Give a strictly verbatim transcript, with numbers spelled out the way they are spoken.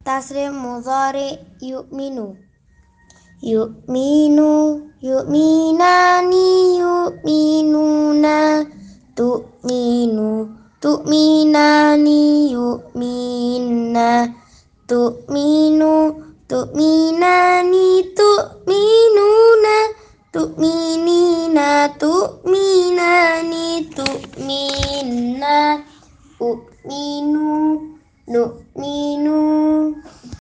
tasrif mudhari yu'minu. Yu'minu, yu'minani, yu'minuna, tu'minu, tu'minani, yu'minna, tu'minu, tu'minani, tu'minuna, tu'minina, tu'minani, tu'minna, u'minu, nu'minu.